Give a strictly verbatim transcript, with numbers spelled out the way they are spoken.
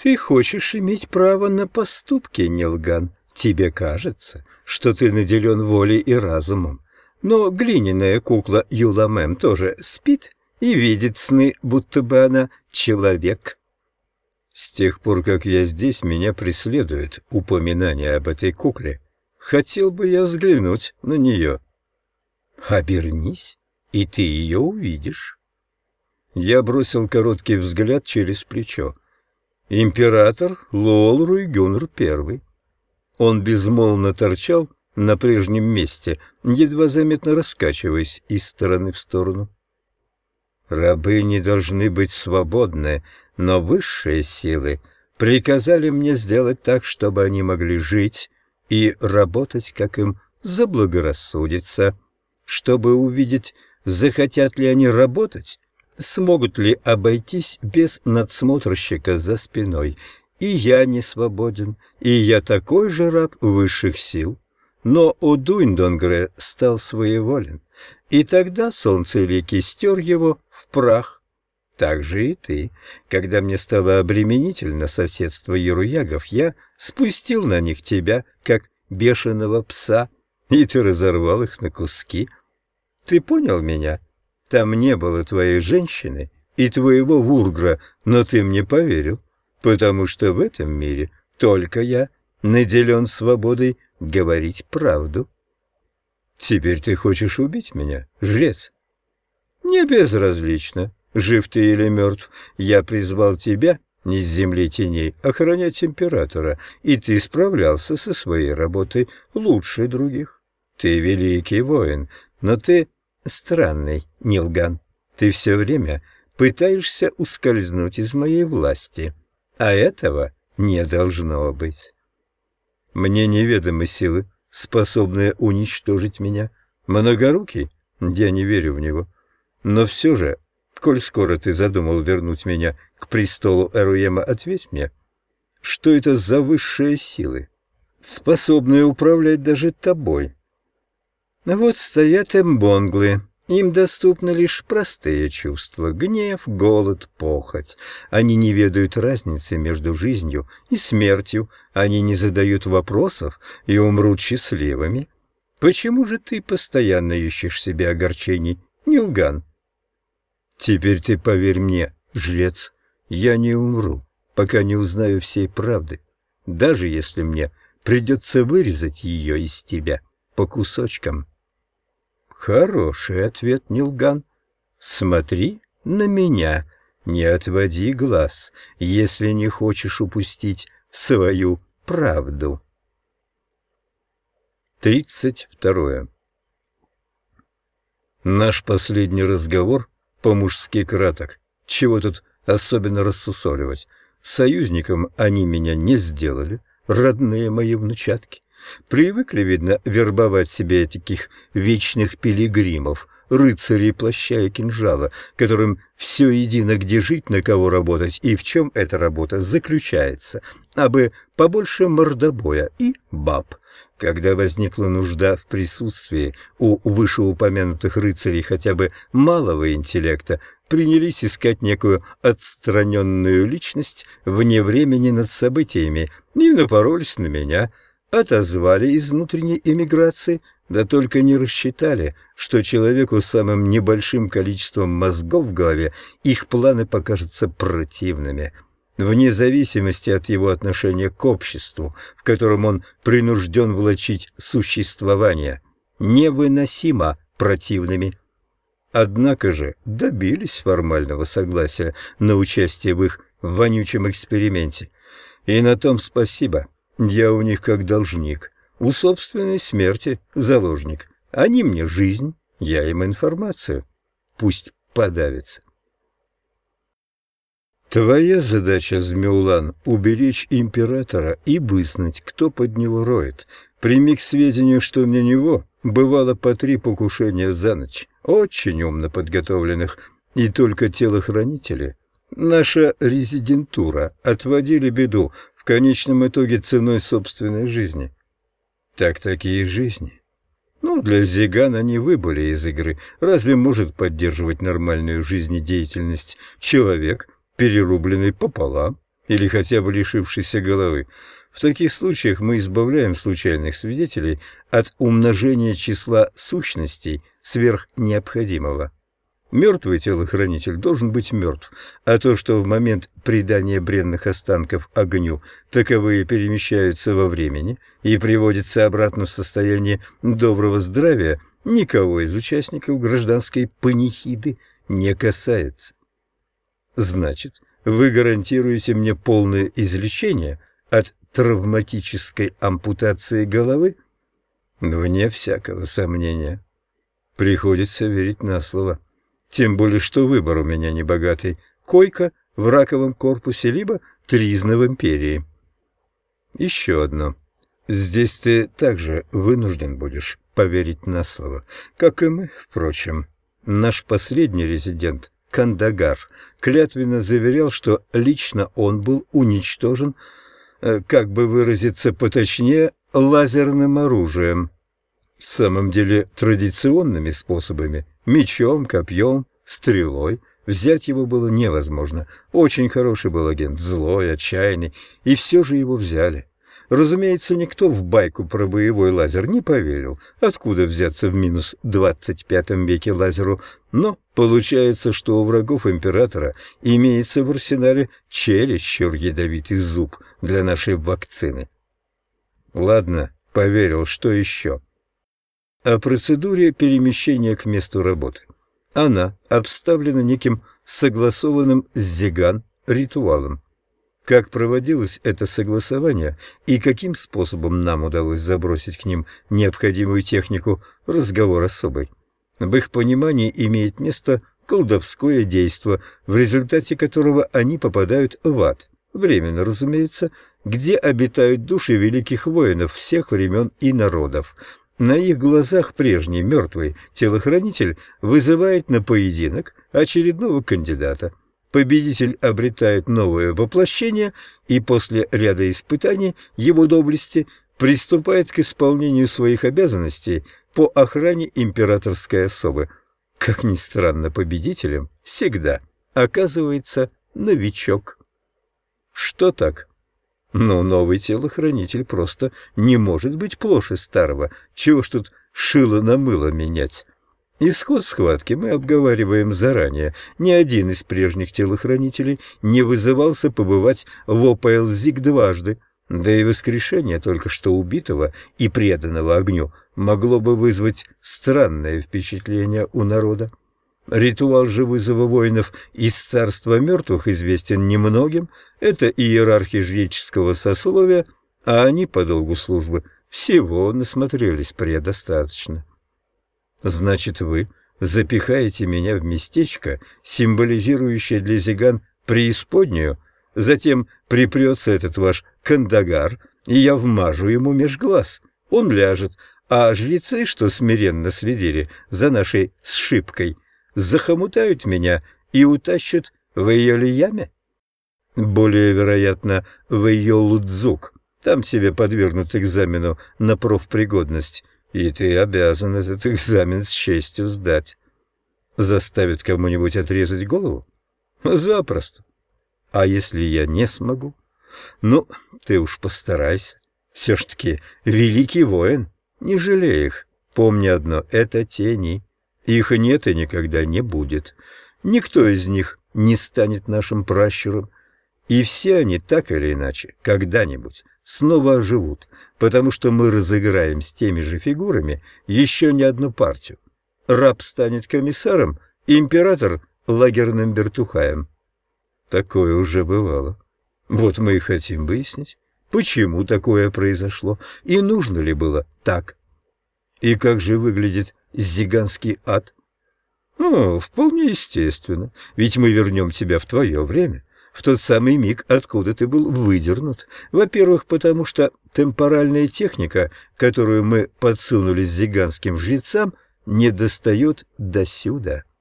Ты хочешь иметь право на поступки, Нилган. Тебе кажется, что ты наделен волей и разумом. Но глиняная кукла Юламем тоже спит и видит сны, будто бы она человек. С тех пор, как я здесь, меня преследует упоминание об этой кукле. Хотел бы я взглянуть на нее. Обернись, и ты ее увидишь. Я бросил короткий взгляд через плечо. Император Лоол Руйгюнр Первый. Он безмолвно торчал на прежнем месте, едва заметно раскачиваясь из стороны в сторону. Рабы не должны быть свободны, но высшие силы приказали мне сделать так, чтобы они могли жить и работать, как им заблагорассудится, чтобы увидеть, захотят ли они работать, смогут ли обойтись без надсмотрщика за спиной. И я не свободен, и я такой же раб высших сил. Но Удуйндонгре стал своеволен, и тогда солнцеликий стер его в прах. Так же и ты. Когда мне стало обременительно соседство яруягов, я спустил на них тебя, как бешеного пса, и ты разорвал их на куски. Ты понял меня? Там не было твоей женщины и твоего вургра, но ты мне поверил, потому что в этом мире только я наделен свободой говорить правду. Теперь ты хочешь убить меня, жрец? Не безразлично, жив ты или мертв. Я призвал тебя из земли теней охранять императора, и ты справлялся со своей работой лучше других. Ты великий воин, но ты странный, Нилган. Ты все время пытаешься ускользнуть из моей власти, а этого не должно быть. Мне неведомы силы, способные уничтожить меня. Многорукий? Я не верю в него. Но все же, коль скоро ты задумал вернуть меня к престолу Эруема, ответь мне, что это за высшие силы, способные управлять даже тобой? Вот стоят эмбонглы. Им доступны лишь простые чувства — гнев, голод, похоть. Они не ведают разницы между жизнью и смертью, они не задают вопросов и умрут счастливыми. Почему же ты постоянно ищешь себе огорчений, Нилган? Теперь ты поверь мне, жрец, я не умру, пока не узнаю всей правды, даже если мне придется вырезать ее из тебя по кусочкам. Хороший ответ, Нилган. Смотри на меня, не отводи глаз, если не хочешь упустить свою правду. Тридцать второе. Наш последний разговор по-мужски краток. Чего тут особенно рассусоливать? Союзником они меня не сделали, родные мои внучатки. Привыкли, видно, вербовать себе таких вечных пилигримов, рыцарей плаща и кинжала, которым все едино, где жить, на кого работать и в чем эта работа заключается, абы побольше мордобоя и баб. Когда возникла нужда в присутствии у вышеупомянутых рыцарей хотя бы малого интеллекта, принялись искать некую отстраненную личность вне времени над событиями и напоролись на меня. Отозвали из внутренней эмиграции, да только не рассчитали, что человеку с самым небольшим количеством мозгов в голове их планы покажутся противными, вне зависимости от его отношения к обществу, в котором он принужден влачить существование, невыносимо противными. Однако же добились формального согласия на участие в их вонючем эксперименте, и на том спасибо. Я у них как должник, у собственной смерти заложник. Они мне жизнь, я им информацию. Пусть подавится. Твоя задача, Змеулан, уберечь императора и вызнать, кто под него роет. Прими к сведению, что на него бывало по три покушения за ночь, очень умно подготовленных, и только телохранители, наша резидентура, отводили беду, в конечном итоге ценой собственной жизни. Так такие жизни. Ну, для Зигана они выбыли из игры. Разве может поддерживать нормальную жизнедеятельность человек, перерубленный пополам, или хотя бы лишившийся головы. В таких случаях мы избавляем случайных свидетелей от умножения числа сущностей сверх необходимого. Мертвый телохранитель должен быть мертв, а то, что в момент предания бренных останков огню таковые перемещаются во времени и приводятся обратно в состояние доброго здравия, никого из участников гражданской панихиды не касается. Значит, вы гарантируете мне полное излечение от травматической ампутации головы? Вне всякого сомнения. Приходится верить на слово. Тем более, что выбор у меня небогатый. Койка в раковом корпусе, либо тризна в империи. Еще одно. Здесь ты также вынужден будешь поверить на слово, как и мы, впрочем. Наш последний резидент, Кандагар, клятвенно заверял, что лично он был уничтожен, как бы выразиться поточнее, лазерным оружием. В самом деле традиционными способами, мечом, копьем, стрелой, взять его было невозможно. Очень хороший был агент, злой, отчаянный, и все же его взяли. Разумеется, никто в байку про боевой лазер не поверил, откуда взяться в минус двадцать пятом веке лазеру, но получается, что у врагов императора имеется в арсенале чересчур ядовитый зуб для нашей вакцины. Ладно, поверил, что еще? О процедуре перемещения к месту работы. Она обставлена неким согласованным с Зиган ритуалом. Как проводилось это согласование и каким способом нам удалось забросить к ним необходимую технику, разговор особый. В их понимании имеет место колдовское действо, в результате которого они попадают в ад, временно, разумеется, где обитают души великих воинов всех времен и народов. На их глазах прежний мертвый телохранитель вызывает на поединок очередного кандидата. Победитель обретает новое воплощение и после ряда испытаний его доблести приступает к исполнению своих обязанностей по охране императорской особы. Как ни странно, победителем всегда оказывается новичок. Что так? Но новый телохранитель просто не может быть плоше старого. Чего ж тут шило на мыло менять? Исход схватки мы обговариваем заранее. Ни один из прежних телохранителей не вызывался побывать в ОПЛЗИК дважды. Да и воскрешение только что убитого и преданного огню могло бы вызвать странное впечатление у народа. Ритуал же вызова воинов из царства мертвых известен немногим. Это иерархи жреческого сословия, а они по долгу службы всего насмотрелись предостаточно. Значит, вы запихаете меня в местечко, символизирующее для Зиган преисподнюю, затем припрется этот ваш Кандагар, и я вмажу ему меж глаз. Он ляжет, а жрецы, что смиренно следили за нашей сшибкой, захомутают меня и утащат в ее яме? Более вероятно, в ее Лудзук. Там тебе подвергнут экзамену на профпригодность, и ты обязан этот экзамен с честью сдать. Заставят кому-нибудь отрезать голову? Запросто. А если я не смогу? Ну, ты уж постарайся. Все ж таки великий воин, не жалей их. Помни одно — это тени. Их нет и никогда не будет. Никто из них не станет нашим пращуром. И все они, так или иначе, когда-нибудь снова оживут, потому что мы разыграем с теми же фигурами еще не одну партию. Раб станет комиссаром, император — лагерным вертухаем. Такое уже бывало. Вот мы и хотим выяснить, почему такое произошло и нужно ли было так. И как же выглядит зиганский ад? О, вполне естественно, ведь мы вернем тебя в твое время, в тот самый миг, откуда ты был выдернут. Во-первых, потому что темпоральная техника, которую мы подсунули зиганским жрецам, не достает досюда.